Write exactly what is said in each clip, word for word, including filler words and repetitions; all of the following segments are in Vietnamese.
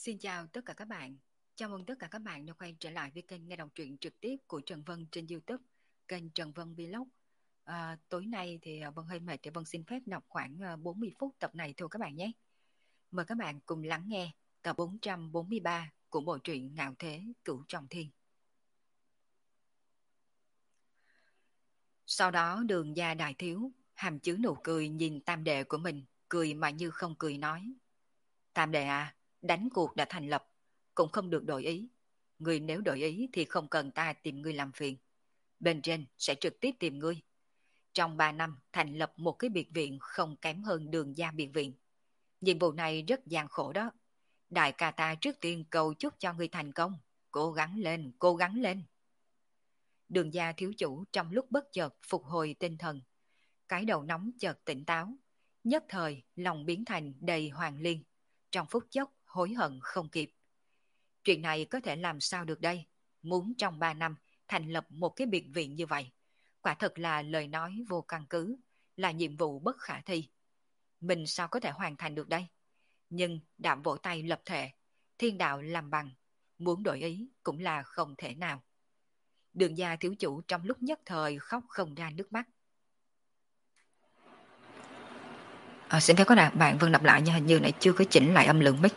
Xin chào tất cả các bạn. Chào mừng tất cả các bạn đã quay trở lại với kênh nghe đọc truyện trực tiếp của Trần Vân trên YouTube, kênh Trần Vân Vlog. À, tối nay thì Vân hơi mệt thì Vân xin phép đọc khoảng bốn mươi phút tập này thôi các bạn nhé. Mời các bạn cùng lắng nghe tập bốn trăm bốn mươi ba của bộ truyện Ngạo Thế Cửu Trọng Thiên. Sau đó Đường Gia Đại Thiếu hàm chứa nụ cười nhìn tam đệ của mình, cười mà như không cười nói: Tam đệ à, đánh cuộc đã thành lập, cũng không được đổi ý. Ngươi nếu đổi ý thì không cần ta tìm ngươi làm phiền. Bên trên sẽ trực tiếp tìm ngươi. Trong ba năm thành lập một cái biệt viện không kém hơn Đường Gia biệt viện. Nhiệm vụ này rất gian khổ đó. Đại ca ta trước tiên cầu chúc cho ngươi thành công. Cố gắng lên, cố gắng lên. Đường Gia thiếu chủ trong lúc bất chợt phục hồi tinh thần. Cái đầu nóng chợt tỉnh táo. Nhất thời lòng biến thành đầy hoàng liên. Trong phút chốc hối hận không kịp. Chuyện này có thể làm sao được đây? Muốn trong ba năm thành lập một cái biệt viện như vậy, quả thật là lời nói vô căn cứ, là nhiệm vụ bất khả thi. Mình sao có thể hoàn thành được đây? Nhưng đã vỗ tay lập thể, thiên đạo làm bằng, muốn đổi ý cũng là không thể nào. Đường Gia thiếu chủ trong lúc nhất thời khóc không ra nước mắt. À, xin phép các bạn Vân đọc lại nha, hình như nãy chưa có chỉnh lại âm lượng mic.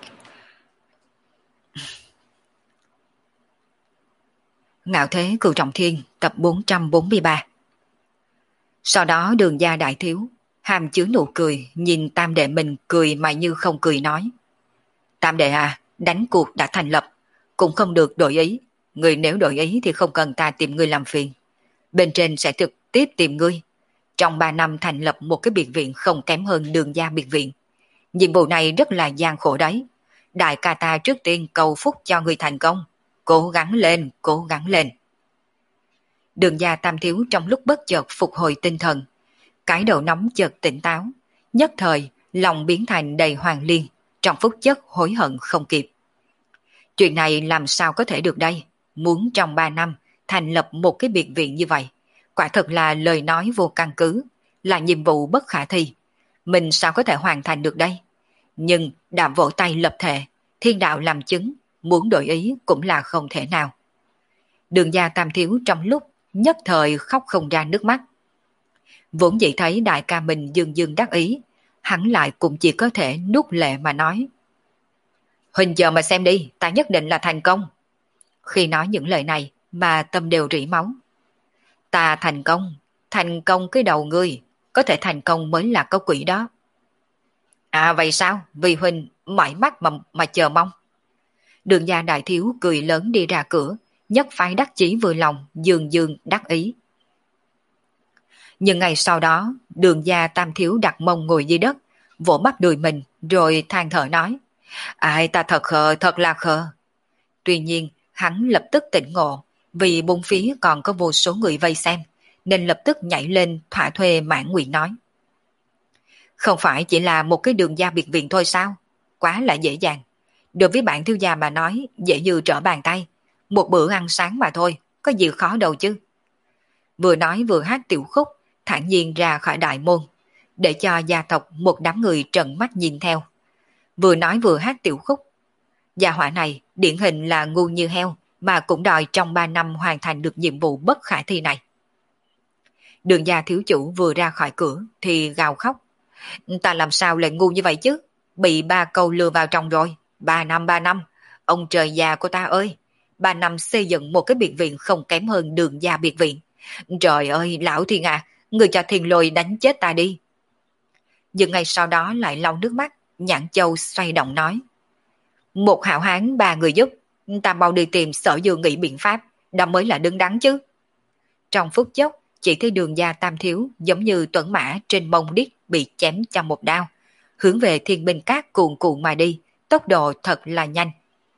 Ngạo Thế Cửu Trọng Thiên tập bốn trăm bốn mươi ba. Sau đó Đường Gia Đại Thiếu hàm chứa nụ cười nhìn tam đệ mình cười mà như không cười nói: Tam đệ à, đánh cuộc đã thành lập, cũng không được đổi ý. Người nếu đổi ý thì không cần ta tìm ngươi làm phiền. Bên trên sẽ trực tiếp tìm ngươi. Trong ba năm thành lập một cái biệt viện không kém hơn Đường Gia biệt viện. Nhiệm vụ này rất là gian khổ đấy. Đại ca ta trước tiên cầu phúc cho ngươi thành công. Cố gắng lên, cố gắng lên. Đường Gia tam thiếu trong lúc bất chợt phục hồi tinh thần. Cái đầu nóng chợt tỉnh táo. Nhất thời, lòng biến thành đầy hoàng liên. Trong phút chốc hối hận không kịp. Chuyện này làm sao có thể được đây? Muốn trong ba năm thành lập một cái biệt viện như vậy. Quả thật là lời nói vô căn cứ. Là nhiệm vụ bất khả thi. Mình sao có thể hoàn thành được đây? Nhưng đã vỗ tay lập thể. Thiên đạo làm chứng. Muốn đổi ý cũng là không thể nào. Đường Gia tam thiếu trong lúc nhất thời khóc không ra nước mắt. Vốn dĩ thấy đại ca mình dương dương đắc ý, hắn lại cũng chỉ có thể nuốt lệ mà nói: Huỳnh chờ mà xem đi, ta nhất định là thành công. Khi nói những lời này mà tâm đều rỉ máu. Ta thành công, thành công cái đầu ngươi, có thể thành công mới là có quỷ đó. À vậy sao? Vì Huỳnh mỏi mắt mà, mà chờ mong. Đường Gia Đại Thiếu cười lớn đi ra cửa, nhất phái đắc chí vừa lòng, dương dương đắc ý. Nhưng ngày sau đó, Đường Gia tam thiếu đặt mông ngồi dưới đất, vỗ bắp đùi mình, rồi than thở nói: Ai ta thật khờ, thật là khờ. Tuy nhiên, hắn lập tức tỉnh ngộ, vì bốn phía còn có vô số người vây xem, nên lập tức nhảy lên thỏa thuê mãn nguyện nói: Không phải chỉ là một cái Đường Gia biệt viện thôi sao? Quá là dễ dàng. Đối với bạn thiếu gia mà nói, dễ như trở bàn tay. Một bữa ăn sáng mà thôi, có gì khó đâu chứ. Vừa nói vừa hát tiểu khúc, thản nhiên ra khỏi đại môn, để cho gia tộc một đám người trợn mắt nhìn theo. Vừa nói vừa hát tiểu khúc. Gia hỏa này điển hình là ngu như heo, mà cũng đòi trong ba năm hoàn thành được nhiệm vụ bất khả thi này. Đường Gia thiếu chủ vừa ra khỏi cửa thì gào khóc: Ta làm sao lại ngu như vậy chứ? Bị ba câu lừa vào trong rồi. Ba năm ba năm, ông trời già của ta ơi, ba năm xây dựng một cái biệt viện không kém hơn Đường Gia biệt viện. Trời ơi, lão thiên à, người cho thiên lôi đánh chết ta đi. Nhưng ngày sau đó lại lau nước mắt, Nhãn Châu xoay động nói: Một hảo hán ba người giúp, ta mau đi tìm Sở Dương nghĩ biện pháp, đó mới là đứng đắn chứ. Trong phút chốc, chỉ thấy Đường Gia tam thiếu giống như tuấn mã trên mông điếc bị chém cho một đao, hướng về Thiên Binh Cát cuồn cuộn mà đi, tốc độ thật là nhanh.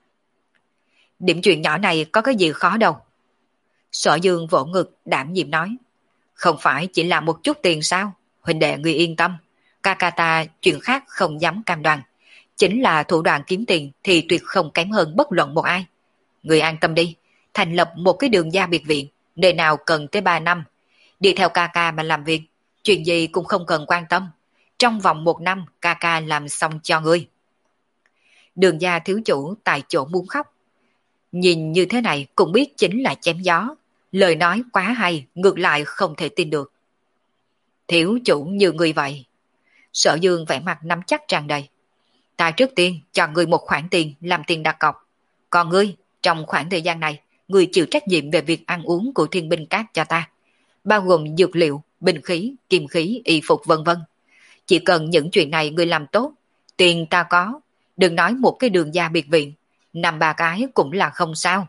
Điểm chuyện nhỏ này có cái gì khó đâu. Sở Dương vỗ ngực đảm nhiệm nói: Không phải chỉ là một chút tiền sao? Huynh đệ người yên tâm, ca ca ta chuyện khác không dám cam đoan. Chính là thủ đoạn kiếm tiền thì tuyệt không kém hơn bất luận một ai. Người an tâm đi, thành lập một cái Đường Gia biệt viện, nơi nào cần tới ba năm. Đi theo ca ca mà làm việc, chuyện gì cũng không cần quan tâm. Trong vòng một năm ca ca làm xong cho ngươi. Đường gia thiếu chủ tại chỗ muốn khóc. Nhìn như thế này cũng biết chính là chém gió. Lời nói quá hay, ngược lại không thể tin được. Thiếu chủ như người vậy. Sở Dương vẻ mặt nắm chắc tràn đầy. Ta trước tiên cho ngươi một khoản tiền làm tiền đặt cọc. Còn ngươi, trong khoảng thời gian này, ngươi chịu trách nhiệm về việc ăn uống của thiên binh cát cho ta. Bao gồm dược liệu, binh khí, kim khí, y phục vân vân. Chỉ cần những chuyện này ngươi làm tốt, tiền ta có. Đừng nói một cái đường gia biệt viện, năm ba cái cũng là không sao.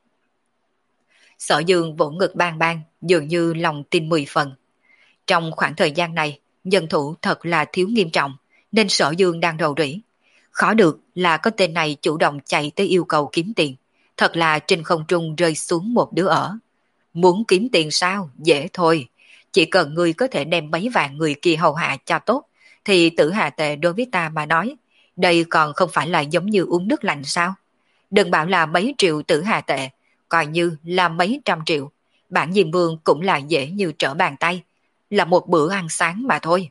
Sở Dương vỗ ngực bang bang, dường như lòng tin mười phần. Trong khoảng thời gian này, nhân thủ thật là thiếu nghiêm trọng, nên Sở Dương đang rầu rĩ. Khó được là có tên này chủ động chạy tới yêu cầu kiếm tiền, thật là trên không trung rơi xuống một đứa ở. Muốn kiếm tiền sao? Dễ thôi. Chỉ cần ngươi có thể đem mấy vạn người kia hầu hạ cho tốt, thì Tử Hà Tệ đối với ta mà nói, đây còn không phải là giống như uống nước lạnh sao? Đừng bảo là mấy triệu Tử Hà Tệ, coi như là mấy trăm triệu. Bản Diêm Vương cũng là dễ như trở bàn tay, là một bữa ăn sáng mà thôi.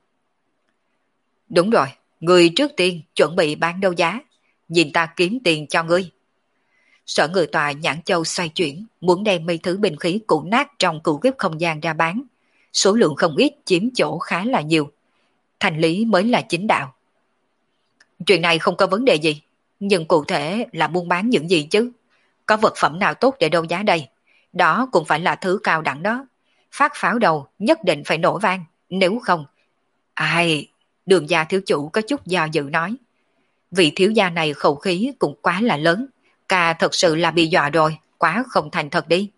Đúng rồi, ngươi trước tiên chuẩn bị bán đấu giá, nhìn ta kiếm tiền cho ngươi. Sở Ngự Tọa nhãn châu xoay chuyển, muốn đem mấy thứ binh khí cũ nát trong cửu kiếp không gian ra bán. Số lượng không ít, chiếm chỗ khá là nhiều. Thành lý mới là chính đạo. Chuyện này không có vấn đề gì, nhưng cụ thể là buôn bán những gì chứ? Có vật phẩm nào tốt để đấu giá đây? Đó cũng phải là thứ cao đẳng đó. Phát pháo đầu nhất định phải nổ vang, nếu không... Ai... Đường gia thiếu chủ có chút do dự nói. Vị thiếu gia này khẩu khí cũng quá là lớn. Ca thật sự là bị dọa rồi, quá không thành thật đi.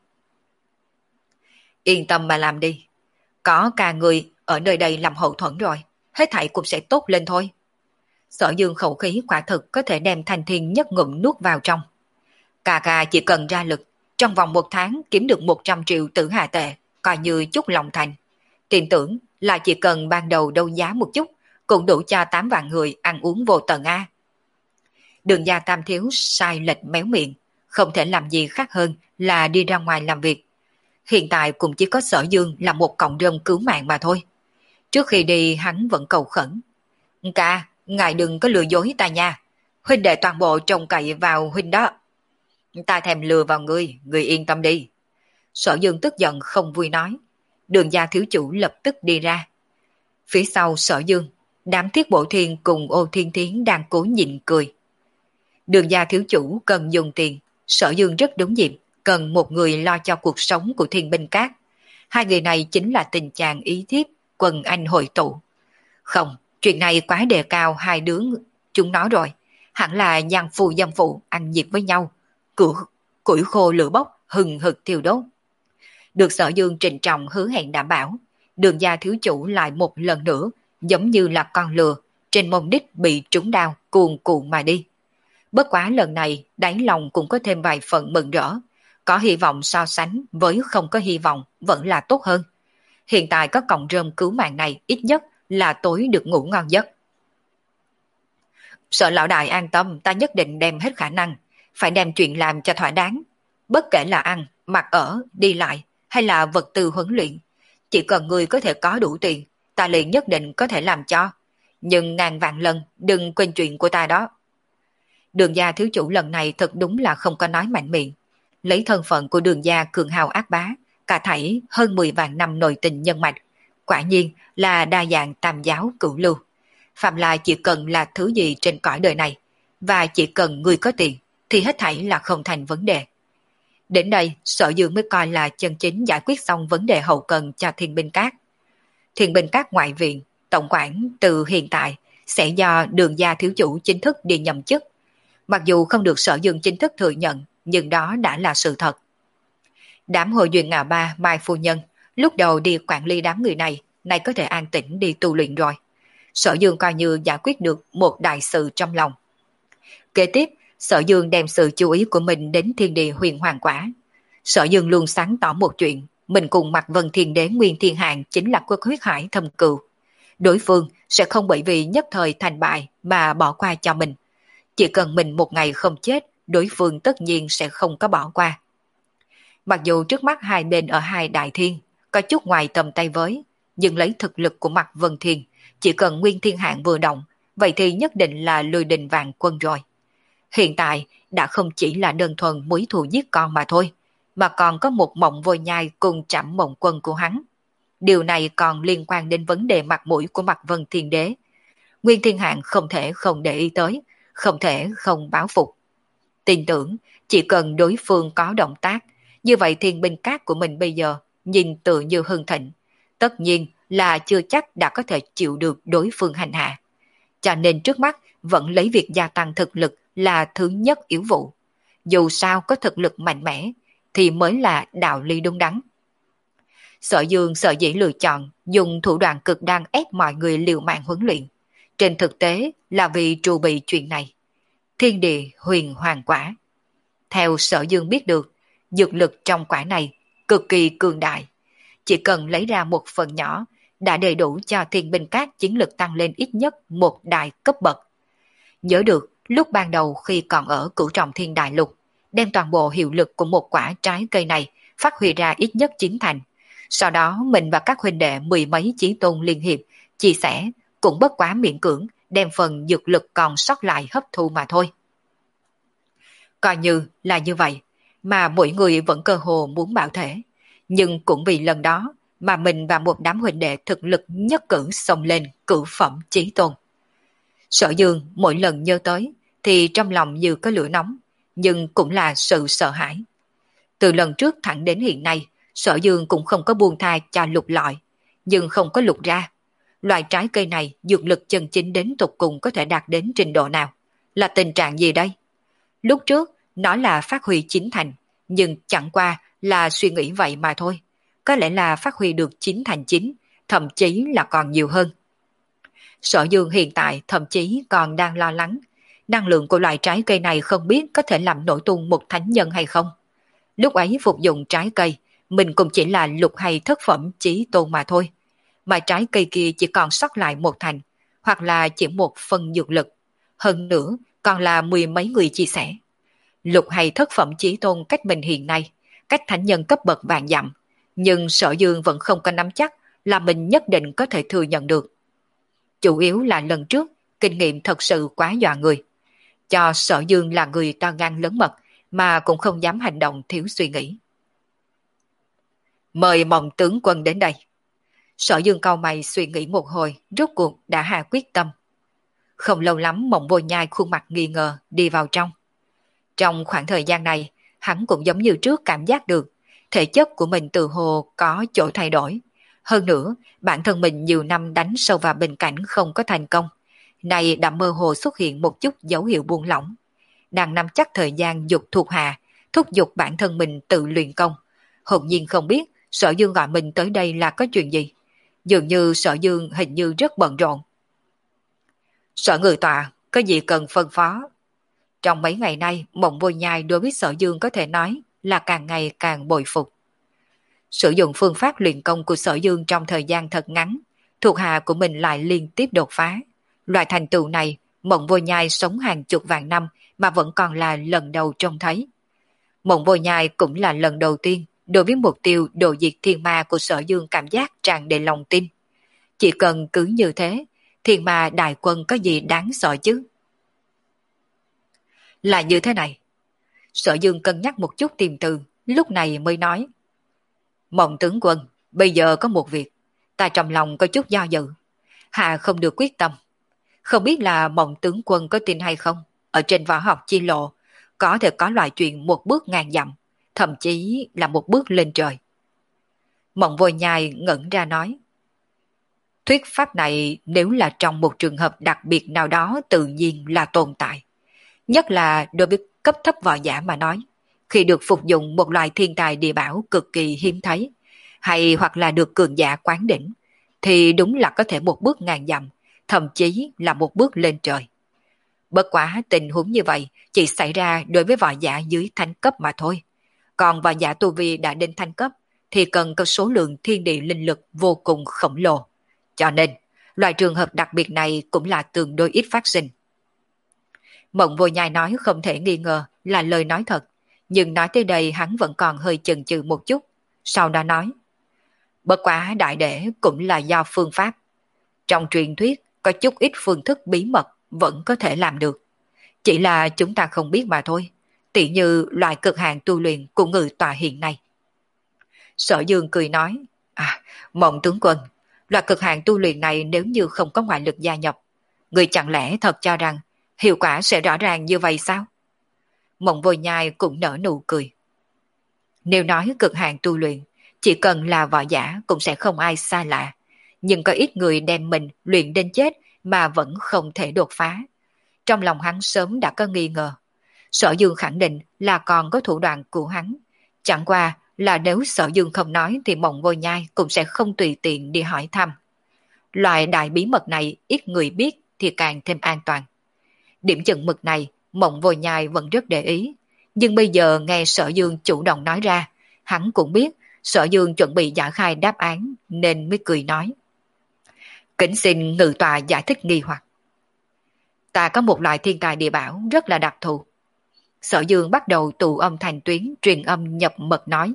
Yên tâm mà làm đi. Có ca người ở nơi đây làm hậu thuẫn rồi, hết thảy cũng sẽ tốt lên thôi. Sở Dương khẩu khí quả thực có thể đem Thanh Thiên nhất ngụm nuốt vào trong. Ca ca chỉ cần ra lực, trong vòng một tháng kiếm được một trăm triệu Tử Hà Tệ, coi như chút lòng thành. Tin tưởng là chỉ cần ban đầu đấu giá một chút, cũng đủ cho tám vạn người ăn uống vô tận A. Đường gia tam thiếu sai lệch méo miệng, không thể làm gì khác hơn là đi ra ngoài làm việc. Hiện tại cũng chỉ có Sở Dương là một cọng rơm cứu mạng mà thôi. Trước khi đi hắn vẫn cầu khẩn. Ca, ngài đừng có lừa dối ta nha. Huynh đệ toàn bộ trông cậy vào huynh đó. Ta thèm lừa vào ngươi, ngươi yên tâm đi. Sở Dương tức giận không vui nói. Đường gia thiếu chủ lập tức đi ra. Phía sau Sở Dương, đám Thiết Bộ Thiên cùng Ô Thiên Thiến đang cố nhịn cười. Đường gia thiếu chủ cần dùng tiền, Sở Dương rất đúng dịp, cần một người lo cho cuộc sống của thiên binh cát. Hai người này chính là tình chàng ý thiếp, quần anh hội tụ. Không, chuyện này quá đề cao hai đứa chúng nó rồi. Hẳn là giang phù dâm phụ ăn nhịp với nhau. Củi, củi khô lửa bốc, hừng hực thiêu đốt. Được Sở Dương trịnh trọng hứa hẹn đảm bảo, đường gia thiếu chủ lại một lần nữa, giống như là con lừa, trên mông đích bị trúng đao, cuồn cuộn mà đi. Bất quá lần này, đáy lòng cũng có thêm vài phần mừng rỡ. Có hy vọng so sánh với không có hy vọng vẫn là tốt hơn. Hiện tại có cọng rơm cứu mạng này ít nhất là tối được ngủ ngon giấc. Sợ lão đại an tâm, ta nhất định đem hết khả năng, phải đem chuyện làm cho thỏa đáng. Bất kể là ăn, mặc ở, đi lại hay là vật tư huấn luyện. Chỉ cần người có thể có đủ tiền, ta liền nhất định có thể làm cho. Nhưng ngàn vạn lần đừng quên chuyện của ta đó. Đường gia thiếu chủ lần này thật đúng là không có nói mạnh miệng. Lấy thân phận của đường gia cường hào ác bá, cả thảy hơn mười vạn năm nội tình nhân mạch. Quả nhiên là đa dạng tam giáo cửu lưu. Phạm là chỉ cần là thứ gì trên cõi đời này, và chỉ cần người có tiền, thì hết thảy là không thành vấn đề. Đến đây, Sở Dương mới coi là chân chính giải quyết xong vấn đề hậu cần cho thiên binh cát. Thiên binh cát ngoại viện, tổng quản từ hiện tại sẽ do đường gia thiếu chủ chính thức đi nhậm chức. Mặc dù không được Sở Dương chính thức thừa nhận, nhưng đó đã là sự thật. Đám hội duyên ngà ba Mai Phu Nhân lúc đầu đi quản lý đám người này, nay có thể an tĩnh đi tu luyện rồi. Sở Dương coi như giải quyết được một đại sự trong lòng. Kế tiếp, Sở Dương đem sự chú ý của mình đến thiên địa huyền hoàng quả. Sở Dương luôn sáng tỏ một chuyện, mình cùng Mạc Vân Thiên Đế Nguyên Thiên Hạng chính là quốc huyết hải thâm cừu. Đối phương sẽ không bởi vì nhất thời thành bại mà bỏ qua cho mình. Chỉ cần mình một ngày không chết, đối phương tất nhiên sẽ không có bỏ qua. Mặc dù trước mắt hai bên ở hai đại thiên có chút ngoài tầm tay với, nhưng lấy thực lực của Mạc Vân Thiên, chỉ cần Nguyên Thiên Hạng vừa động, vậy thì nhất định là lùi đình vạn quân rồi. hiện tại đã không chỉ là đơn thuần mối thù giết con mà thôi, mà còn có một mộng vô nhai cùng Trảm Mộng Quân của hắn. Điều này còn liên quan đến vấn đề mặt mũi của Mạc Vân Thiên Đế. Nguyên Thiên Hạng không thể không để ý tới, không thể không báo phục. Tin tưởng chỉ cần đối phương có động tác, như vậy thiên binh cát của mình bây giờ nhìn tự như hưng thịnh, tất nhiên là chưa chắc đã có thể chịu được đối phương hành hạ. Cho nên trước mắt vẫn lấy việc gia tăng thực lực là thứ nhất yếu vụ. Dù sao có thực lực mạnh mẽ thì mới là đạo lý đúng đắn. Sở Dương sở dĩ lựa chọn dùng thủ đoạn cực đoan ép mọi người liều mạng huấn luyện. Trên thực tế là vì trù bị chuyện này. Thiên địa huyền hoàng quả. Theo Sở Dương biết được, dược lực trong quả này cực kỳ cường đại. Chỉ cần lấy ra một phần nhỏ đã đầy đủ cho thiên binh cát chiến lực tăng lên ít nhất một đại cấp bậc. Nhớ được lúc ban đầu khi còn ở Cửu Trọng Thiên Đại Lục, đem toàn bộ hiệu lực của một quả trái cây này phát huy ra ít nhất chín thành. Sau đó mình và các huynh đệ mười mấy chí tôn liên hiệp chia sẻ, cũng bất quá miễn cưỡng đem phần dược lực còn sót lại hấp thu mà thôi. Coi như là như vậy, mà mỗi người vẫn cơ hồ muốn bảo thể, nhưng cũng vì lần đó mà mình và một đám huynh đệ thực lực nhất cử xông lên cửu phẩm chí tôn. Sở Dương mỗi lần nhớ tới thì trong lòng như có lửa nóng, nhưng cũng là sự sợ hãi. Từ lần trước thẳng đến hiện nay, Sở Dương cũng không có buông tha cho lục lọi, nhưng không có lục ra. Loại trái cây này dược lực chân chính đến tục cùng có thể đạt đến trình độ nào? Là tình trạng gì đây? Lúc trước nó là phát huy chín thành, nhưng chẳng qua là suy nghĩ vậy mà thôi. Có lẽ là phát huy được chín thành chín, thậm chí là còn nhiều hơn. Sở Dương hiện tại thậm chí còn đang lo lắng, năng lượng của loại trái cây này không biết có thể làm nổi tung một thánh nhân hay không. Lúc ấy phục dụng trái cây, mình cũng chỉ là lục hay thất phẩm chí tôn mà thôi. Mà trái cây kia chỉ còn sót lại một thành, hoặc là chỉ một phần dược lực. Hơn nữa, còn là mười mấy người chia sẻ. Lục hay thất phẩm chí tôn cách mình hiện nay, cách thánh nhân cấp bậc vạn dặm. Nhưng Sở Dương vẫn không có nắm chắc là mình nhất định có thể thừa nhận được. Chủ yếu là lần trước, kinh nghiệm thật sự quá dọa người. Cho Sở Dương là người to gan lớn mật, mà cũng không dám hành động thiếu suy nghĩ. Mời Mộng tướng quân đến đây. Sở Dương cau mày suy nghĩ một hồi, rốt cuộc đã hạ quyết tâm. Không lâu lắm Mộng Vô Nhai khuôn mặt nghi ngờ đi vào trong. Trong khoảng thời gian này, hắn cũng giống như trước cảm giác được, thể chất của mình từ hồ có chỗ thay đổi. Hơn nữa, bản thân mình nhiều năm đánh sâu vào bình cảnh không có thành công. Này đã mơ hồ xuất hiện một chút dấu hiệu buông lỏng. Đang nắm chắc thời gian dục thuộc hạ, thúc giục bản thân mình tự luyện công. Hồn nhiên không biết Sở Dương gọi mình tới đây là có chuyện gì. Dường như Sở Dương hình như rất bận rộn. Sở người tọa, có gì cần phân phó? Trong mấy ngày nay, Mộng Vô Nhai đối với Sở Dương có thể nói là càng ngày càng bội phục. Sử dụng phương pháp luyện công của Sở Dương trong thời gian thật ngắn, thuộc hạ của mình lại liên tiếp đột phá. Loại thành tựu này, Mộng Vô Nhai sống hàng chục vạn năm mà vẫn còn là lần đầu trông thấy. Mộng Vô Nhai cũng là lần đầu tiên đối với mục tiêu đồ diệt thiên ma của Sở Dương cảm giác tràn đầy lòng tin. Chỉ cần cứ như thế, thiên ma đại quân có gì đáng sợ chứ? Là như thế này. Sở Dương cân nhắc một chút tìm từ, lúc này mới nói. Mộng tướng quân, bây giờ có một việc, ta trong lòng có chút do dự. Hạ không được quyết tâm. Không biết là Mộng tướng quân có tin hay không, ở trên võ học chi lộ, có thể có loại chuyện một bước ngàn dặm, thậm chí là một bước lên trời. Mộng Vô Nhai ngẩn ra nói. Thuyết pháp này nếu là trong một trường hợp đặc biệt nào đó tự nhiên là tồn tại. Nhất là đối với cấp thấp võ giả mà nói, khi được phục dụng một loại thiên tài địa bảo cực kỳ hiếm thấy, hay hoặc là được cường giả quán đỉnh, thì đúng là có thể một bước ngàn dặm, thậm chí là một bước lên trời. Bất quá tình huống như vậy chỉ xảy ra đối với võ giả dưới thánh cấp mà thôi. Còn võ giả tu vi đã đến thánh cấp thì cần có số lượng thiên địa linh lực vô cùng khổng lồ. Cho nên, loại trường hợp đặc biệt này cũng là tương đối ít phát sinh. Mộng Vô Nhai nói không thể nghi ngờ là lời nói thật, nhưng nói tới đây hắn vẫn còn hơi chần chừ một chút, sau đó nói. Bất quá đại đệ cũng là do phương pháp. Trong truyền thuyết có chút ít phương thức bí mật vẫn có thể làm được. Chỉ là chúng ta không biết mà thôi, tỉ như loại cực hạn tu luyện của ngự tòa hiện nay. Sở Dương cười nói, à, Mộng tướng quân, loại cực hạn tu luyện này nếu như không có ngoại lực gia nhập, người chẳng lẽ thật cho rằng hiệu quả sẽ rõ ràng như vậy sao? Mộng Vô Nhai cũng nở nụ cười. Nếu nói cực hạn tu luyện, chỉ cần là võ giả cũng sẽ không ai xa lạ, nhưng có ít người đem mình luyện đến chết mà vẫn không thể đột phá. Trong lòng hắn sớm đã có nghi ngờ. Sở Dương khẳng định là còn có thủ đoạn của hắn. Chẳng qua là nếu Sở Dương không nói thì Mộng Vô Nhai cũng sẽ không tùy tiện đi hỏi thăm. Loại đại bí mật này ít người biết thì càng thêm an toàn. Điểm chừng mực này Mộng Vô Nhai vẫn rất để ý. Nhưng bây giờ nghe Sở Dương chủ động nói ra, hắn cũng biết Sở Dương chuẩn bị giải khai đáp án nên mới cười nói. Kính xin ngự tòa giải thích nghi hoặc. Ta có một loại thiên tài địa bảo rất là đặc thù. Sở Dương bắt đầu tụ âm thành tuyến truyền âm nhập mật nói.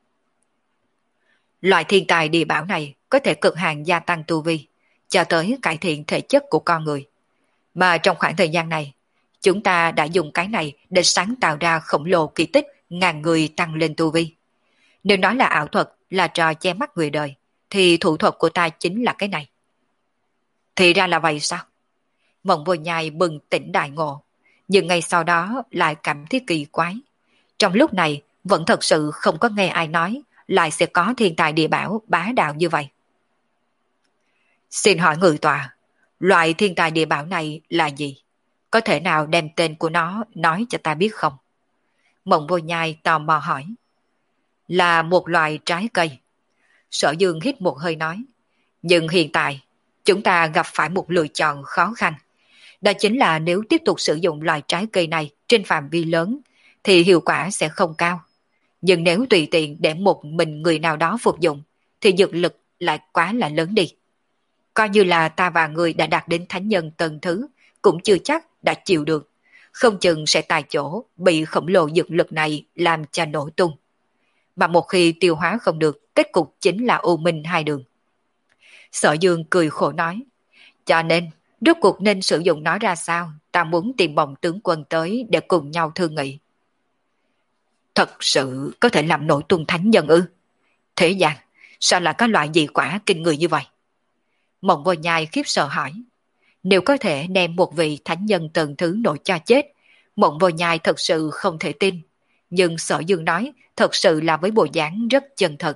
Loại thiên tài địa bảo này có thể cực hạn gia tăng tu vi, cho tới cải thiện thể chất của con người. Mà trong khoảng thời gian này, chúng ta đã dùng cái này để sáng tạo ra khổng lồ kỳ tích ngàn người tăng lên tu vi. Nếu nói là ảo thuật, là trò che mắt người đời, thì thủ thuật của ta chính là cái này. Thì ra là vậy sao? Mộng Vô Nhai bừng tỉnh đại ngộ, nhưng ngay sau đó lại cảm thấy kỳ quái. Trong lúc này vẫn thật sự không có nghe ai nói lại sẽ có thiên tài địa bảo bá đạo như vậy. Xin hỏi ngự tòa, loại thiên tài địa bảo này là gì? Có thể nào đem tên của nó nói cho ta biết không? Mộng Vô Nhai tò mò hỏi. Là một loại trái cây. Sở Dương hít một hơi nói. Nhưng hiện tại, chúng ta gặp phải một lựa chọn khó khăn. Đó chính là nếu tiếp tục sử dụng loại trái cây này trên phạm vi lớn, thì hiệu quả sẽ không cao. Nhưng nếu tùy tiện để một mình người nào đó phục dụng, thì dược lực lại quá là lớn đi. Coi như là ta và người đã đạt đến thánh nhân tầng thứ, cũng chưa chắc đã chịu được. Không chừng sẽ tại chỗ bị khổng lồ dược lực này làm cho nổ tung. Mà một khi tiêu hóa không được, kết cục chính là u minh hai đường. Sở Dương cười khổ nói. Cho nên, rốt cuộc nên sử dụng nó ra sao, ta muốn tìm Mộng tướng quân tới để cùng nhau thương nghị. Thật sự có thể làm nổ tung thánh nhân ư? Thế gian, sao lại có loại dị quả kinh người như vậy? Mộng Vô Nhai khiếp sợ hỏi. Nếu có thể đem một vị thánh nhân tầng thứ nổ cho chết, Mộng Vô Nhai thật sự không thể tin. Nhưng Sở Dương nói thật sự là với bộ dáng rất chân thật.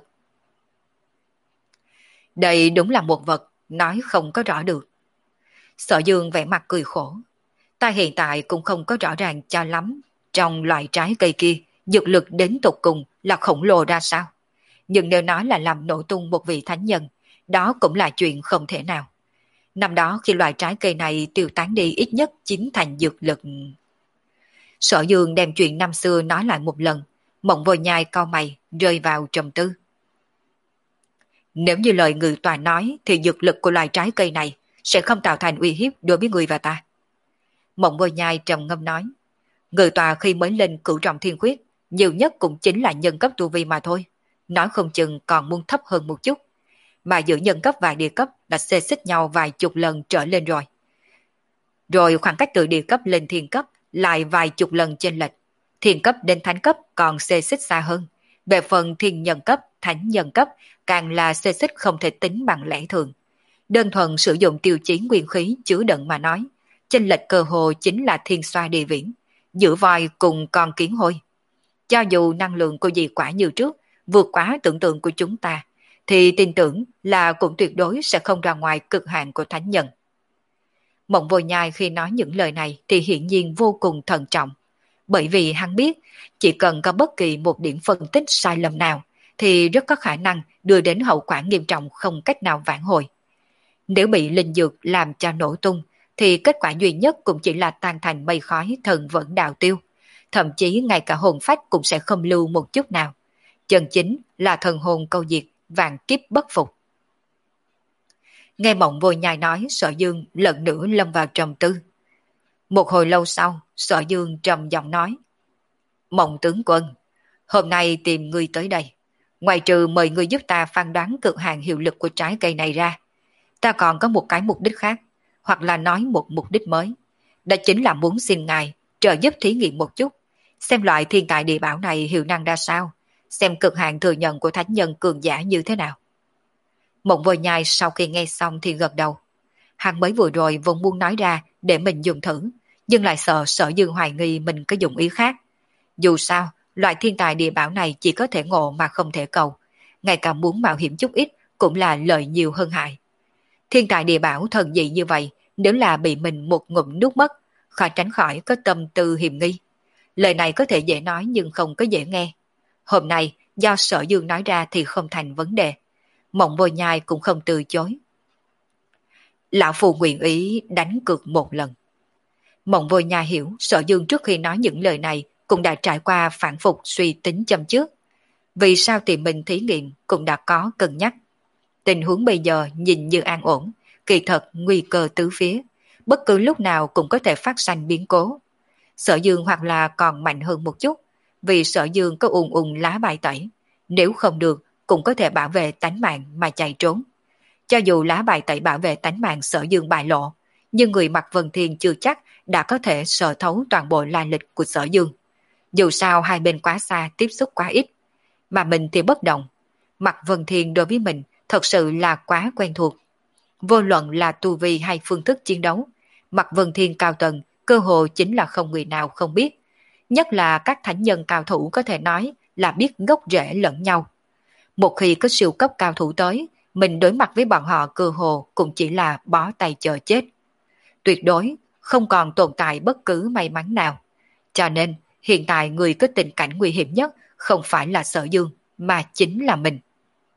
Đây đúng là một vật, nói không có rõ được. Sở Dương vẻ mặt cười khổ. Ta hiện tại cũng không có rõ ràng cho lắm. Trong loại trái cây kia, dược lực đến tột cùng là khổng lồ ra sao. Nhưng nếu nói là làm nổ tung một vị thánh nhân, đó cũng là chuyện không thể nào. Năm đó khi loại trái cây này tiêu tán đi ít nhất chín thành dược lực. Sở Dương đem chuyện năm xưa nói lại một lần. Mộng Vô Nhai cau mày, rơi vào trầm tư. Nếu như lời ngự tòa nói thì dược lực của loài trái cây này sẽ không tạo thành uy hiếp đối với người và ta. Mộng Vô Nhai trầm ngâm nói. Ngự tòa khi mới lên cửu trọng thiên quyết, nhiều nhất cũng chính là nhân cấp tu vi mà thôi. Nói không chừng còn muốn thấp hơn một chút. Mà giữa nhân cấp và địa cấp đã xê xích nhau vài chục lần trở lên rồi. Rồi khoảng cách từ địa cấp lên thiên cấp lại vài chục lần chênh lệch. Thiên cấp đến thánh cấp còn xê xích xa hơn. Về phần thiên nhân cấp, thánh nhân cấp càng là xê xích không thể tính bằng lẽ thường. Đơn thuần sử dụng tiêu chí nguyên khí chứa đựng mà nói, chênh lệch cơ hồ chính là thiên xoa địa viễn, giữa voi cùng con kiến hôi. Cho dù năng lượng của dị quả như trước vượt quá tưởng tượng của chúng ta, thì tin tưởng là cũng tuyệt đối sẽ không ra ngoài cực hạn của thánh nhân. Mộng Vô Nhai khi nói những lời này thì hiển nhiên vô cùng thận trọng, bởi vì hắn biết chỉ cần có bất kỳ một điểm phân tích sai lầm nào thì rất có khả năng đưa đến hậu quả nghiêm trọng không cách nào vãn hồi. Nếu bị linh dược làm cho nổ tung thì kết quả duy nhất cũng chỉ là tan thành mây khói, thần vẫn đạo tiêu, thậm chí ngay cả hồn phách cũng sẽ không lưu một chút nào. Chân chính là thần hồn câu diệt, vạn kiếp bất phục. Nghe Mộng Vô Nhai nói, Sở Dương lần nữa lâm vào trầm tư. Một hồi lâu sau, Sở Dương trầm giọng nói. Mộng tướng quân, hôm nay tìm ngươi tới đây. Ngoài trừ mời ngươi giúp ta phán đoán cực hạn hiệu lực của trái cây này ra, ta còn có một cái mục đích khác, hoặc là nói một mục đích mới. Đó chính là muốn xin ngài trợ giúp thí nghiệm một chút, xem loại thiên tài địa bảo này hiệu năng ra sao, xem cực hạn thừa nhận của thánh nhân cường giả như thế nào. Mộng Vô Nhai sau khi nghe xong thì gật đầu. Hắn mới vừa rồi vốn muốn nói ra để mình dùng thử, nhưng lại sợ Sở Dương hoài nghi mình có dụng ý khác. Dù sao, loại thiên tài địa bảo này chỉ có thể ngộ mà không thể cầu, ngay cả muốn mạo hiểm chút ít cũng là lợi nhiều hơn hại. Thiên tài địa bảo thần dị như vậy, nếu là bị mình một ngụm nuốt mất, khó tránh khỏi có tâm tư hiềm nghi. Lời này có thể dễ nói nhưng không có dễ nghe. Hôm nay, do Sở Dương nói ra thì không thành vấn đề. Mộng Vô Nhai cũng không từ chối. Lão Phu nguyện ý đánh cược một lần. Mộng Vô Nhai hiểu Sở Dương trước khi nói những lời này cũng đã trải qua phản phục suy tính châm trước. Vì sao tìm mình thí nghiệm cũng đã có cân nhắc. Tình huống bây giờ nhìn như an ổn, kỳ thật nguy cơ tứ phía, bất cứ lúc nào cũng có thể phát sinh biến cố. Sở Dương hoặc là còn mạnh hơn một chút, vì Sở Dương có ùn ùn lá bài tẩy, nếu không được cũng có thể bảo vệ tánh mạng mà chạy trốn. Cho dù lá bài tẩy bảo vệ tánh mạng Sở Dương bại lộ, nhưng người mặc Vân Thiên chưa chắc đã có thể sở thấu toàn bộ lai lịch của Sở Dương. Dù sao hai bên quá xa, tiếp xúc quá ít, mà mình thì bất động. Mặc Vân Thiên đối với mình thật sự là quá quen thuộc. Vô luận là tu vi hay phương thức chiến đấu, Mặc Vân Thiên cao tầng cơ hồ chính là không người nào không biết. Nhất là các thánh nhân cao thủ có thể nói là biết gốc rễ lẫn nhau. Một khi có siêu cấp cao thủ tới, mình đối mặt với bọn họ cơ hồ cũng chỉ là bó tay chờ chết. Tuyệt đối không còn tồn tại bất cứ may mắn nào. Cho nên hiện tại người có tình cảnh nguy hiểm nhất không phải là Sở Dương mà chính là mình.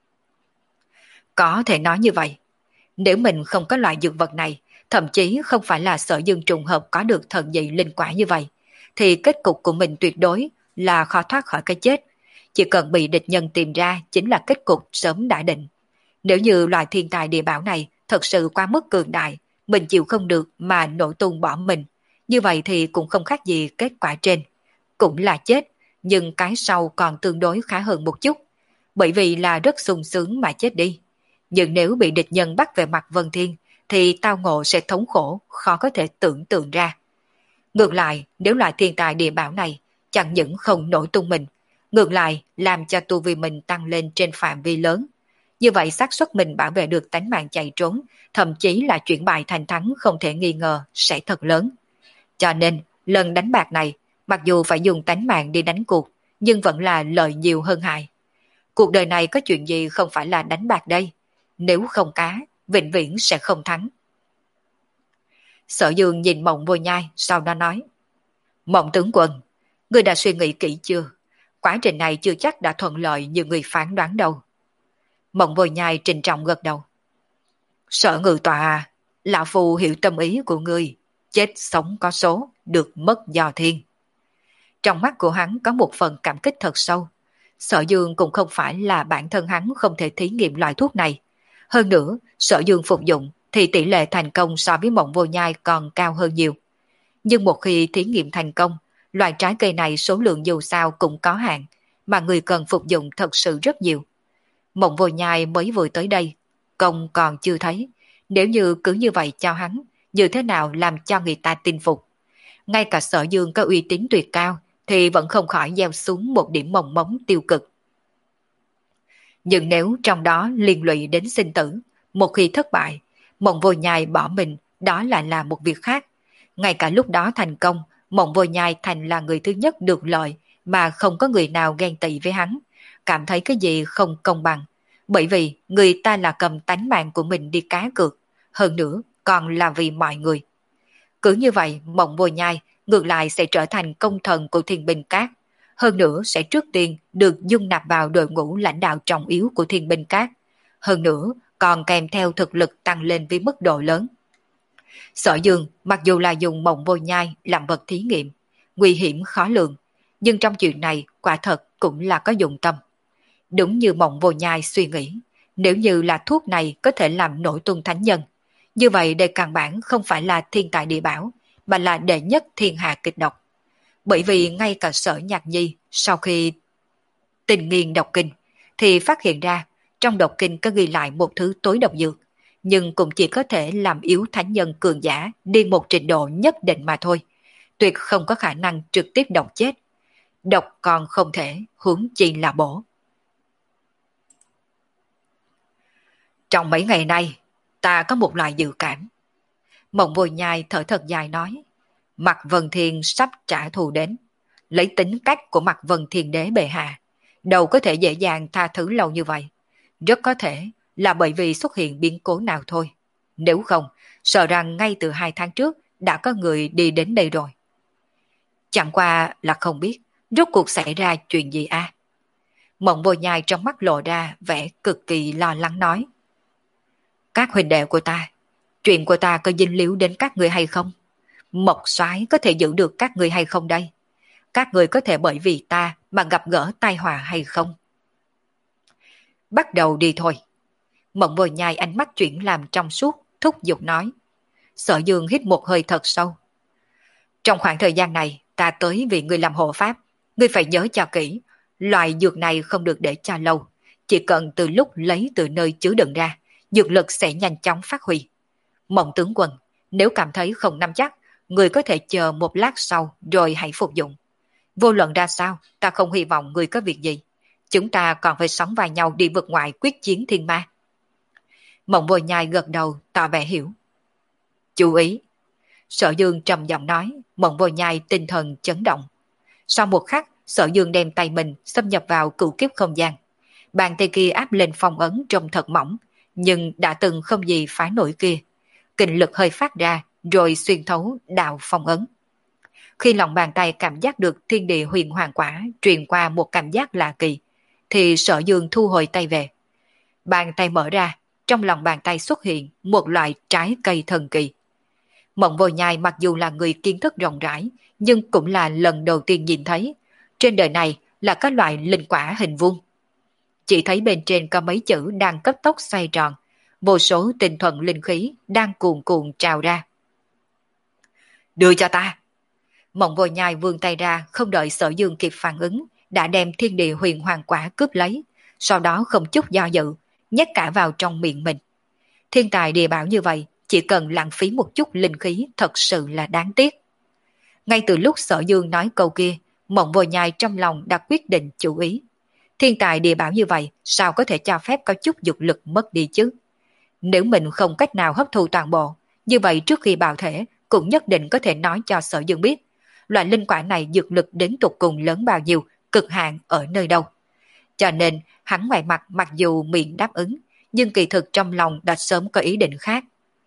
Có thể nói như vậy. Nếu mình không có loại dược vật này, thậm chí không phải là Sở Dương trùng hợp có được thần dị linh quả như vậy, thì kết cục của mình tuyệt đối là khó thoát khỏi cái chết. Chỉ cần bị địch nhân tìm ra chính là kết cục sớm đã định. Nếu như loại thiên tài địa bảo này thật sự quá mức cường đại, mình chịu không được mà nổ tung bỏ mình, như vậy thì cũng không khác gì kết quả trên. Cũng là chết, nhưng cái sau còn tương đối khá hơn một chút, bởi vì là rất sung sướng mà chết đi. Nhưng nếu bị địch nhân bắt về mặt Vân Thiên, thì tao ngộ sẽ thống khổ, khó có thể tưởng tượng ra. Ngược lại, nếu loại thiên tài địa bảo này chẳng những không nổi tung mình, ngược lại làm cho tu vi mình tăng lên trên phạm vi lớn, như vậy xác suất mình bảo vệ được tánh mạng chạy trốn, thậm chí là chuyển bại thành thắng không thể nghi ngờ sẽ thật lớn. Cho nên, lần đánh bạc này, mặc dù phải dùng tánh mạng đi đánh cuộc, nhưng vẫn là lợi nhiều hơn hại. Cuộc đời này có chuyện gì không phải là đánh bạc đây? Nếu không cá, vĩnh viễn sẽ không thắng. Sở Dương nhìn Mộng Vô Nhai, sau đó nói: Mộng tướng quân, ngươi đã suy nghĩ kỹ chưa? Quá trình này chưa chắc đã thuận lợi như người phán đoán đâu. Mộng Vô Nhai trịnh trọng gật đầu. Sở ngự tọa, lão phu hiểu tâm ý của ngươi, chết sống có số, được mất do thiên. Trong mắt của hắn có một phần cảm kích thật sâu. Sở Dương cũng không phải là bản thân hắn không thể thí nghiệm loại thuốc này. Hơn nữa, Sở Dương phục dụng thì tỷ lệ thành công so với Mộng Vô Nhai còn cao hơn nhiều. Nhưng một khi thí nghiệm thành công, loại trái cây này số lượng dù sao cũng có hạn, mà người cần phục dụng thật sự rất nhiều. Mộng Vô Nhai mới vừa tới đây, công còn chưa thấy. Nếu như cứ như vậy cho hắn, như thế nào làm cho người ta tin phục? Ngay cả Sở Dương có uy tín tuyệt cao, thì vẫn không khỏi gieo xuống một điểm mồng móng tiêu cực. Nhưng nếu trong đó liên lụy đến sinh tử, một khi thất bại, Mộng Vô Nhai bỏ mình, đó lại là một việc khác. Ngay cả lúc đó thành công, Mộng Vô Nhai thành là người thứ nhất được lợi, mà không có người nào ghen tị với hắn, cảm thấy cái gì không công bằng. Bởi vì người ta là cầm tánh mạng của mình đi cá cược, hơn nữa còn là vì mọi người. Cứ như vậy, Mộng Vô Nhai ngược lại sẽ trở thành công thần của Thiên Binh Các. Hơn nữa sẽ trước tiên được dung nạp vào đội ngũ lãnh đạo trọng yếu của Thiên Binh Các. Hơn nữa còn kèm theo thực lực tăng lên với mức độ lớn. Sở Dương mặc dù là dùng Mộng Vô Nhai làm vật thí nghiệm, nguy hiểm khó lường, nhưng trong chuyện này quả thật cũng là có dụng tâm. Đúng như Mộng Vô Nhai suy nghĩ, nếu như là thuốc này có thể làm nổi tung thánh nhân, như vậy đây căn bản không phải là thiên tài địa bảo, mà là đệ nhất thiên hạ kịch độc. Bởi vì ngay cả Sở Nhạc Nhi sau khi tình nghiên đọc kinh thì phát hiện ra trong độc kinh có ghi lại một thứ tối độc dược, nhưng cũng chỉ có thể làm yếu thánh nhân cường giả đi một trình độ nhất định mà thôi. tuyệt không có khả năng trực tiếp độc chết. Độc còn không thể, huống chi là bổ. Trong mấy ngày nay, ta có một loại dự cảm. Mộng Vô Nhai thở thật dài nói, Mạc Vân Thiên sắp trả thù đến. Lấy tính cách của Mạc Vân Thiên Đế bệ hạ, đâu có thể dễ dàng tha thứ lâu như vậy. Rất có thể là bởi vì xuất hiện biến cố nào thôi. Nếu không, sợ rằng ngay từ hai tháng trước đã có người đi đến đây rồi. Chẳng qua là không biết rốt cuộc xảy ra chuyện gì à? Mộng Vô Nhai trong mắt lộ ra vẻ cực kỳ lo lắng nói. Các huynh đệ của ta, chuyện của ta có dính líu đến các người hay không? Mộc Soái có thể giữ được các người hay không đây? Các người có thể bởi vì ta mà gặp gỡ tai họa hay không? Bắt đầu đi thôi. Mộng Vô Nhai ánh mắt chuyển làm trong suốt, thúc giục nói. Sở Dương hít một hơi thật sâu. Trong khoảng thời gian này, ta tới vì ngươi làm hộ pháp. Ngươi phải nhớ cho kỹ, loại dược này không được để cho lâu. Chỉ cần từ lúc lấy từ nơi chứa đựng ra, dược lực sẽ nhanh chóng phát huy. Mộng tướng quân, nếu cảm thấy không nắm chắc, người có thể chờ một lát sau rồi hãy phục dụng. Vô luận ra sao, ta không hy vọng người có việc gì. Chúng ta còn phải sóng vai nhau đi vượt ngoại quyết chiến thiên ma. Mộng Vô Nhai gật đầu tỏ vẻ hiểu. Chú ý. Sở Dương trầm giọng nói, Mộng Vô Nhai tinh thần chấn động. Sau một khắc, Sở Dương đem tay mình xâm nhập vào cửu kiếp không gian. Bàn tay kia áp lên phong ấn trông thật mỏng, nhưng đã từng không gì phá nổi kia. Kình lực hơi phát ra, rồi xuyên thấu đạo phong ấn. Khi lòng bàn tay cảm giác được thiên địa huyền hoàng quả truyền qua một cảm giác lạ kỳ, thì Sở Dương thu hồi tay về. Bàn tay mở ra, trong lòng bàn tay xuất hiện một loại trái cây thần kỳ. Mộng Vô Nhai mặc dù là người kiến thức rộng rãi, nhưng cũng là lần đầu tiên nhìn thấy. Trên đời này là các loại linh quả hình vuông. Chỉ thấy bên trên có mấy chữ đang cấp tốc xoay tròn, vô số tinh thuần linh khí đang cuồn cuộn trào ra. Đưa cho ta. Mộng Vô Nhai vươn tay ra, không đợi Sở Dương kịp phản ứng, đã đem thiên địa huyền hoàng quả cướp lấy, sau đó không chút do dự, nhét cả vào trong miệng mình. Thiên tài địa bảo như vậy, chỉ cần lãng phí một chút linh khí thật sự là đáng tiếc. Ngay từ lúc Sở Dương nói câu kia, Mộng Vô Nhai trong lòng đã quyết định chủ ý. Thiên tài địa bảo như vậy, sao có thể cho phép có chút dục lực mất đi chứ? Nếu mình không cách nào hấp thu toàn bộ, như vậy trước khi bào thể, cũng nhất định có thể nói cho Sở Dương biết, loại linh quả này dược lực đến tục cùng lớn bao nhiêu, cực hạn ở nơi đâu. Cho nên, hắn ngoài mặt mặc dù miệng đáp ứng, nhưng kỳ thực trong lòng đã sớm có ý định khác.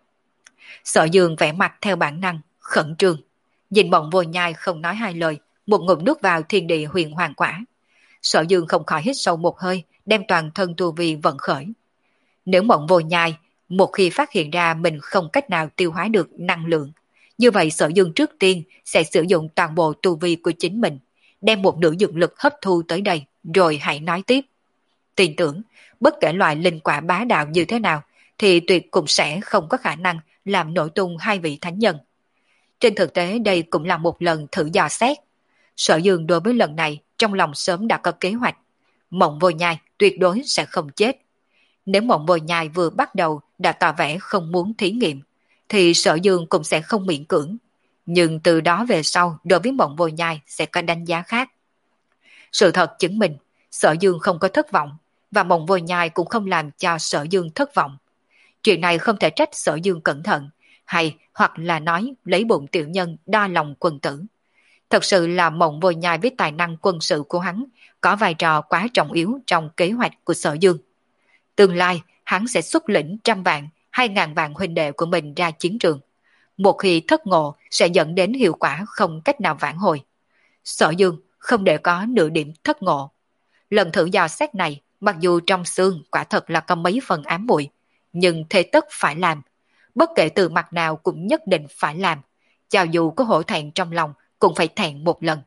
Sở Dương vẽ mặt theo bản năng, khẩn trương. Nhìn Mộng Vô Nhai không nói hai lời, một ngụm nước vào thiên địa huyền hoàng quả. Sở Dương không khỏi hít sâu một hơi, đem toàn thân tu vi vận khởi. Nếu Mộng Vô Nhai, một khi phát hiện ra mình không cách nào tiêu hóa được năng lượng, như vậy Sở Dương trước tiên sẽ sử dụng toàn bộ tu vi của chính mình, đem một nửa dược lực hấp thu tới đây, rồi hãy nói tiếp. Tin tưởng, bất kể loại linh quả bá đạo như thế nào, thì tuyệt cũng sẽ không có khả năng làm nổi tung hai vị thánh nhân. Trên thực tế đây cũng là một lần thử dò xét. Sở Dương đối với lần này trong lòng sớm đã có kế hoạch. Mộng Vô Nhai tuyệt đối sẽ không chết. Nếu Mộng Vô Nhai vừa bắt đầu đã tỏ vẻ không muốn thí nghiệm, thì Sở Dương cũng sẽ không miễn cưỡng. Nhưng từ đó về sau đối với Mộng Vô Nhai sẽ có đánh giá khác. Sự thật chứng minh Sở Dương không có thất vọng, và Mộng Vô Nhai cũng không làm cho Sở Dương thất vọng. Chuyện này không thể trách Sở Dương cẩn thận, hay hoặc là nói lấy bụng tiểu nhân đa lòng quân tử. Thật sự là Mộng Vô Nhai với tài năng quân sự của hắn có vai trò quá trọng yếu trong kế hoạch của Sở Dương. Tương lai hắn sẽ xuất lĩnh trăm vạn, hai ngàn vạn huynh đệ của mình ra chiến trường. Một khi thất ngộ sẽ dẫn đến hiệu quả không cách nào vãn hồi. Sở Dương không để có nửa điểm thất ngộ. Lần thử dò xét này, mặc dù trong xương quả thật là có mấy phần ám muội, nhưng thế tất phải làm. Bất kể từ mặt nào cũng nhất định phải làm. Cho dù có hổ thẹn trong lòng, cũng phải thẹn một lần.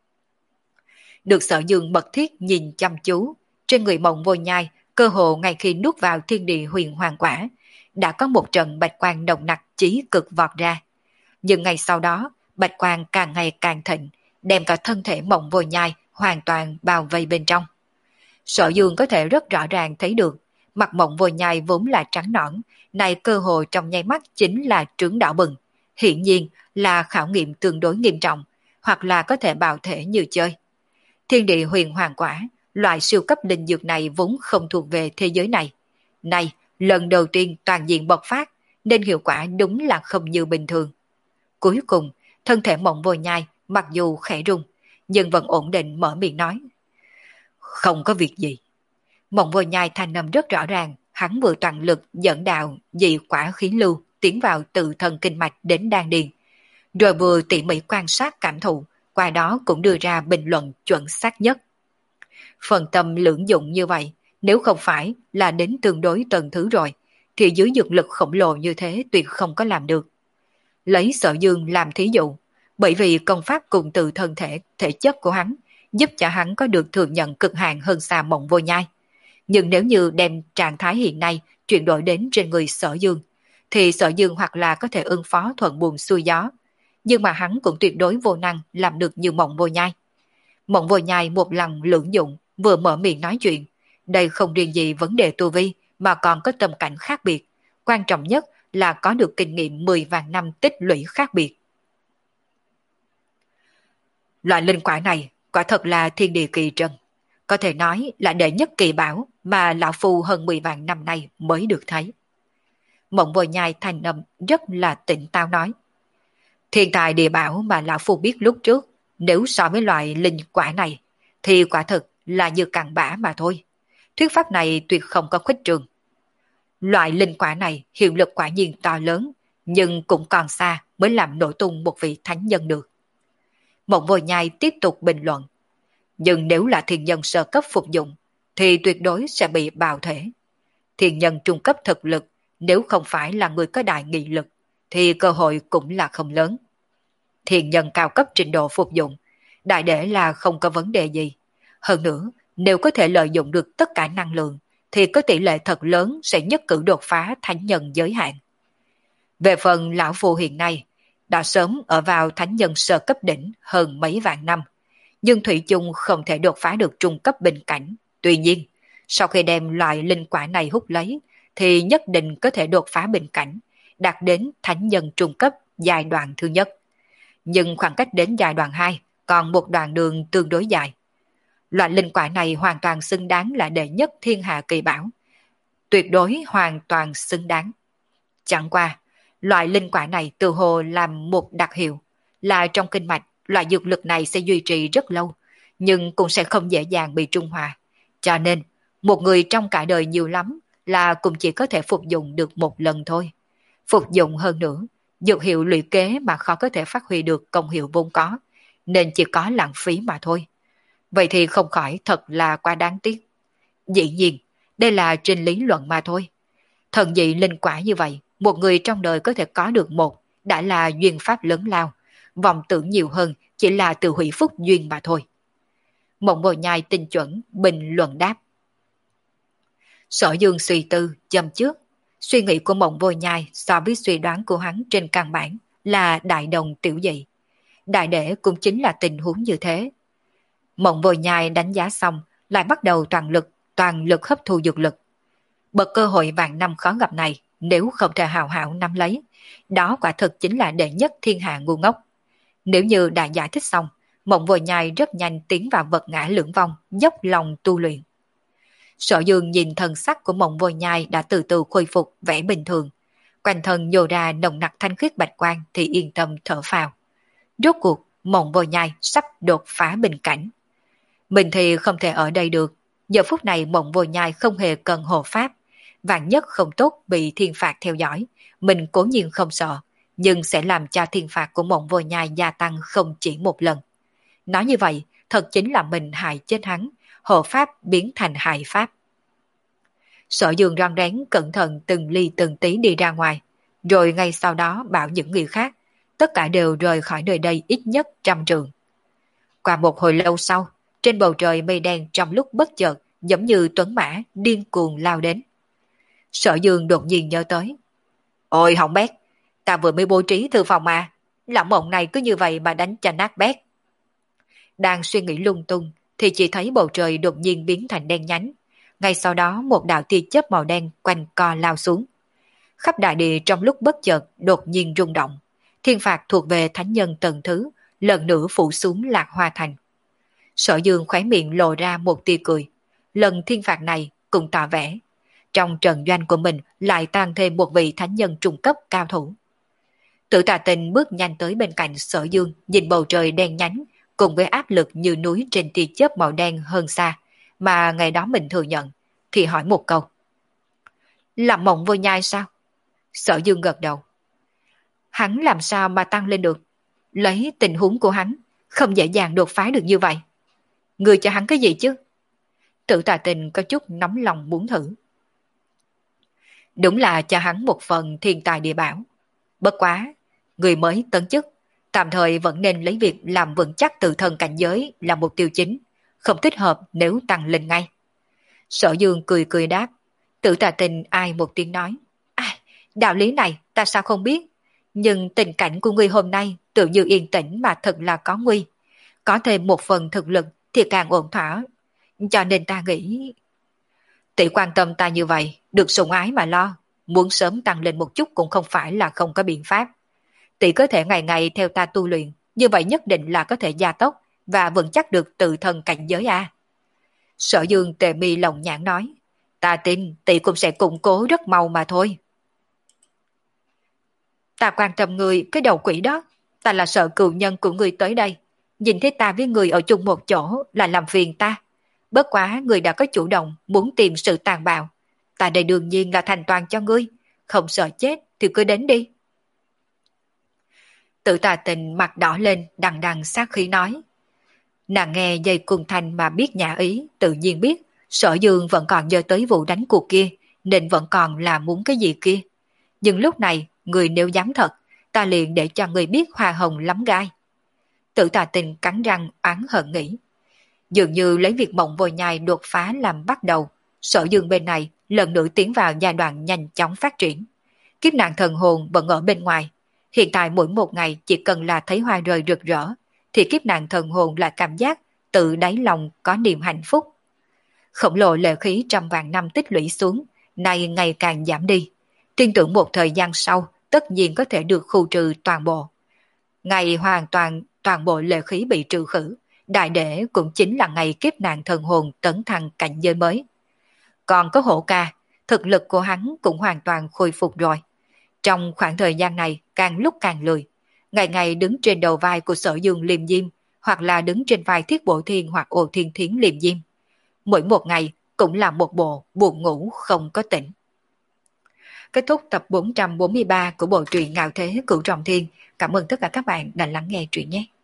Được Sở Dương mật thiết nhìn chăm chú, trên người Mộng Vô Nhai, cơ hồ ngay khi nuốt vào thiên địa huyền hoàng quả, đã có một trận bạch quang nồng nặc chí cực vọt ra. Nhưng ngày sau đó, bạch quang càng ngày càng thịnh, đem cả thân thể Mộng Vô Nhai hoàn toàn bao vây bên trong. Sở Dương có thể rất rõ ràng thấy được, mặt Mộng Vô Nhai vốn là trắng nõn, này cơ hồ trong nháy mắt chính là trướng đỏ bừng, hiển nhiên là khảo nghiệm tương đối nghiêm trọng, hoặc là có thể bào thể như chơi. Thiên địa huyền hoàng quả, loại siêu cấp linh dược này vốn không thuộc về thế giới này. Này, lần đầu tiên toàn diện bộc phát, nên hiệu quả đúng là không như bình thường. Cuối cùng, thân thể Mộng Vô Nhai mặc dù khẽ rung, nhưng vẫn ổn định mở miệng nói. Không có việc gì. Mộng Vô Nhai thanh âm rất rõ ràng, hắn vừa toàn lực dẫn đạo dị quả khí lưu tiến vào từ thân kinh mạch đến đan điền, rồi vừa tỉ mỉ quan sát cảm thụ, qua đó cũng đưa ra bình luận chuẩn xác nhất. Phần tâm lưỡng dụng như vậy, nếu không phải là đến tương đối tầng thứ rồi, thì dưới dược lực khổng lồ như thế tuyệt không có làm được. Lấy Sở Dương làm thí dụ, bởi vì công pháp cùng từ thân thể, thể chất của hắn, giúp cho hắn có được thừa nhận cực hạn hơn xa Mộng Vô Nhai. Nhưng nếu như đem trạng thái hiện nay chuyển đổi đến trên người Sở Dương, thì Sở Dương hoặc là có thể ứng phó thuận buồm xuôi gió, nhưng mà hắn cũng tuyệt đối vô năng làm được như Mộng Vô Nhai. Mộng Vô Nhai một lần lưỡng dụng, vừa mở miệng nói chuyện, đây không riêng gì vấn đề tu vi, mà còn có tâm cảnh khác biệt, quan trọng nhất là có được kinh nghiệm mười vạn năm tích lũy khác biệt. Loại linh quả này quả thật là thiên địa kỳ trân, có thể nói là đệ nhất kỳ bảo mà lão phu hơn mười vạn năm nay mới được thấy. Mộng Vô Nhai thành âm rất là tỉnh táo nói. Thiên tài địa bảo mà lão phu biết lúc trước, nếu so với loại linh quả này, thì quả thực là như cặn bã mà thôi. Thuyết pháp này tuyệt không có khuếch trường. Loại linh quả này hiệu lực quả nhiên to lớn, nhưng cũng còn xa mới làm nổ tung một vị thánh nhân được. Mộng Vô Nhai tiếp tục bình luận. Nhưng nếu là thiên nhân sơ cấp phục dụng, thì tuyệt đối sẽ bị bào thể. Thiên nhân trung cấp thực lực, nếu không phải là người có đại nghị lực, thì cơ hội cũng là không lớn. Thiên nhân cao cấp trình độ phục dụng, đại để là không có vấn đề gì. Hơn nữa, nếu có thể lợi dụng được tất cả năng lượng, thì có tỷ lệ thật lớn sẽ nhất cử đột phá thánh nhân giới hạn. Về phần lão phu hiện nay, đã sớm ở vào thánh nhân sơ cấp đỉnh hơn mấy vạn năm, nhưng thủy chung không thể đột phá được trung cấp bình cảnh. Tuy nhiên, sau khi đem loại linh quả này hút lấy, thì nhất định có thể đột phá bình cảnh, đạt đến thánh nhân trung cấp giai đoạn thứ nhất. Nhưng khoảng cách đến giai đoạn hai còn một đoạn đường tương đối dài. Loại linh quả này hoàn toàn xứng đáng là đệ nhất thiên hạ kỳ bảo. Tuyệt đối hoàn toàn xứng đáng. Chẳng qua, loại linh quả này tự hồ làm một đặc hiệu, là trong kinh mạch, loại dược lực này sẽ duy trì rất lâu, nhưng cũng sẽ không dễ dàng bị trung hòa. Cho nên, một người trong cả đời nhiều lắm là cũng chỉ có thể phục dụng được một lần thôi. Phục dụng hơn nữa, dược hiệu luyện kế mà khó có thể phát huy được công hiệu vốn có, nên chỉ có lãng phí mà thôi. Vậy thì không khỏi thật là quá đáng tiếc. Dĩ nhiên, đây là trên lý luận mà thôi. Thần dị linh quả như vậy, một người trong đời có thể có được một, đã là duyên pháp lớn lao. Vọng tưởng nhiều hơn chỉ là từ hủy phúc duyên mà thôi. Mộng Vô Nhai tinh chuẩn, bình luận đáp. Sở Dương suy tư, châm trước. Suy nghĩ của Mộng Vô Nhai so với suy đoán của hắn trên căn bản là đại đồng tiểu dị. Đại để cũng chính là tình huống như thế. Mộng Vô Nhai đánh giá xong, lại bắt đầu toàn lực, toàn lực hấp thu dược lực. Bậc cơ hội vạn năm khó gặp này, nếu không thể hào hảo nắm lấy, đó quả thực chính là đệ nhất thiên hạ ngu ngốc. Nếu như đã giải thích xong, Mộng Vô Nhai rất nhanh tiến vào vật ngã lưỡng vong, dốc lòng tu luyện. Sở Dương nhìn thần sắc của Mộng Vô Nhai đã từ từ khôi phục vẻ bình thường, quanh thân nhô ra nồng nặc thanh khiết bạch quang thì yên tâm thở phào. Rốt cuộc, Mộng Vô Nhai sắp đột phá bình cảnh. Mình thì không thể ở đây được, giờ phút này Mộng Vô Nhai không hề cần hộ pháp, vạn nhất không tốt bị thiên phạt theo dõi, mình cố nhiên không sợ, nhưng sẽ làm cho thiên phạt của Mộng Vô Nhai gia tăng không chỉ một lần. Nói như vậy, thật chính là mình hại chết hắn, hộ pháp biến thành hại pháp. Sở Dương rón rén cẩn thận từng ly từng tí đi ra ngoài, rồi ngay sau đó bảo những người khác, tất cả đều rời khỏi nơi đây ít nhất trăm trượng. Qua một hồi lâu sau, trên bầu trời mây đen trong lúc bất chợt giống như tuấn mã điên cuồng lao đến. Sở Dương đột nhiên nhớ tới. Ôi hỏng bét, ta vừa mới bố trí thư phòng mà, lão Mộng này cứ như vậy mà đánh cho nát bét. Đang suy nghĩ lung tung thì chỉ thấy bầu trời đột nhiên biến thành đen nhánh. Ngay sau đó một đạo tia chớp màu đen quanh co lao xuống. Khắp đại địa trong lúc bất chợt đột nhiên rung động. thiên phạt thuộc về thánh nhân tầng thứ, lần nữa phủ xuống Lạc Hoa Thành. Sở Dương khóe miệng lộ ra một tia cười. Lần thiên phạt này cũng tỏ vẻ, trong trận doanh của mình lại tăng thêm một vị thánh nhân trung cấp cao thủ. Tử Tà Tinh bước nhanh tới bên cạnh Sở Dương, nhìn bầu trời đen nhánh, cùng với áp lực như núi trên tia chớp màu đen hơn xa, mà ngày đó mình thừa nhận, thì hỏi một câu. Làm mộng vô nhai sao? Sở Dương gật đầu. Hắn làm sao mà tăng lên được? Lấy tình huống của hắn, không dễ dàng đột phá được như vậy. Người cho hắn cái gì chứ? Tử Tà Tinh có chút nóng lòng muốn thử. Đúng là cho hắn một phần thiên tài địa bảo. Bất quá, người mới tấn chức, tạm thời vẫn nên lấy việc làm vững chắc tự thân cảnh giới là mục tiêu chính, không thích hợp nếu tăng lên ngay. Sở Dương cười cười đáp. Tử Tà Tinh ai một tiếng nói. À, đạo lý này ta sao không biết, nhưng tình cảnh của ngươi hôm nay tự như yên tĩnh mà thật là có nguy. Có thêm một phần thực lực thì càng ổn thỏa. Cho nên ta nghĩ... Tỷ quan tâm ta như vậy, được sủng ái mà lo. Muốn sớm tăng lên một chút cũng không phải là không có biện pháp. Tỷ có thể ngày ngày theo ta tu luyện, như vậy nhất định là có thể gia tốc và vững chắc được tự thân cảnh giới a. Sở Dương tề mi lòng nhãn nói. Ta tin tỷ cũng sẽ củng cố rất mau mà thôi. Ta quan tâm người cái đầu quỷ đó. Ta là sợ cựu nhân của người tới đây, nhìn thấy ta với người ở chung một chỗ là làm phiền ta. Bất quá người đã có chủ động muốn tìm sự tàn bạo, ta đây đương nhiên là thành toàn cho ngươi. Không sợ chết thì cứ đến đi. Tử Tà Tinh mặt đỏ lên, đằng đằng sát khí nói. Nàng nghe dây cung thanh mà biết nhã ý, tự nhiên biết Sở Dương vẫn còn nhớ tới vụ đánh cuộc kia, nên vẫn còn là muốn cái gì kia. Nhưng lúc này, người nếu dám thật, ta liền để cho người biết hoa hồng lắm gai. Tử Tà Tinh cắn răng oán hận nghĩ. Dường như lấy việc mộng vôi nhai đột phá làm bắt đầu, Sở Dương bên này lần nữa tiến vào giai đoạn nhanh chóng phát triển. Kiếp nạn thần hồn vẫn ở bên ngoài. Hiện tại mỗi một ngày chỉ cần là thấy hoa rơi rực rỡ, thì kiếp nạn thần hồn là cảm giác tự đáy lòng có niềm hạnh phúc. Khổng lồ lệ khí trăm vạn năm tích lũy xuống, nay ngày càng giảm đi. Tin tưởng một thời gian sau, tất nhiên có thể được khu trừ toàn bộ. Ngày hoàn toàn toàn bộ lệ khí bị trừ khử, đại để cũng chính là ngày kiếp nạn thần hồn tấn thăng cảnh giới mới. Còn có Hổ Ca, thực lực của hắn cũng hoàn toàn khôi phục rồi. Trong khoảng thời gian này càng lúc càng lười, ngày ngày đứng trên đầu vai của Sở Dương Liêm Diêm, hoặc là đứng trên vai Thiết Bộ Thiên hoặc Ô Thiên Thiến Liêm Diêm. Mỗi một ngày cũng là một bộ buồn ngủ không có tỉnh. Kết thúc tập bốn trăm bốn mươi ba của bộ truyện Ngạo Thế Cửu Trọng Thiên. Cảm ơn tất cả các bạn đã lắng nghe truyện nhé.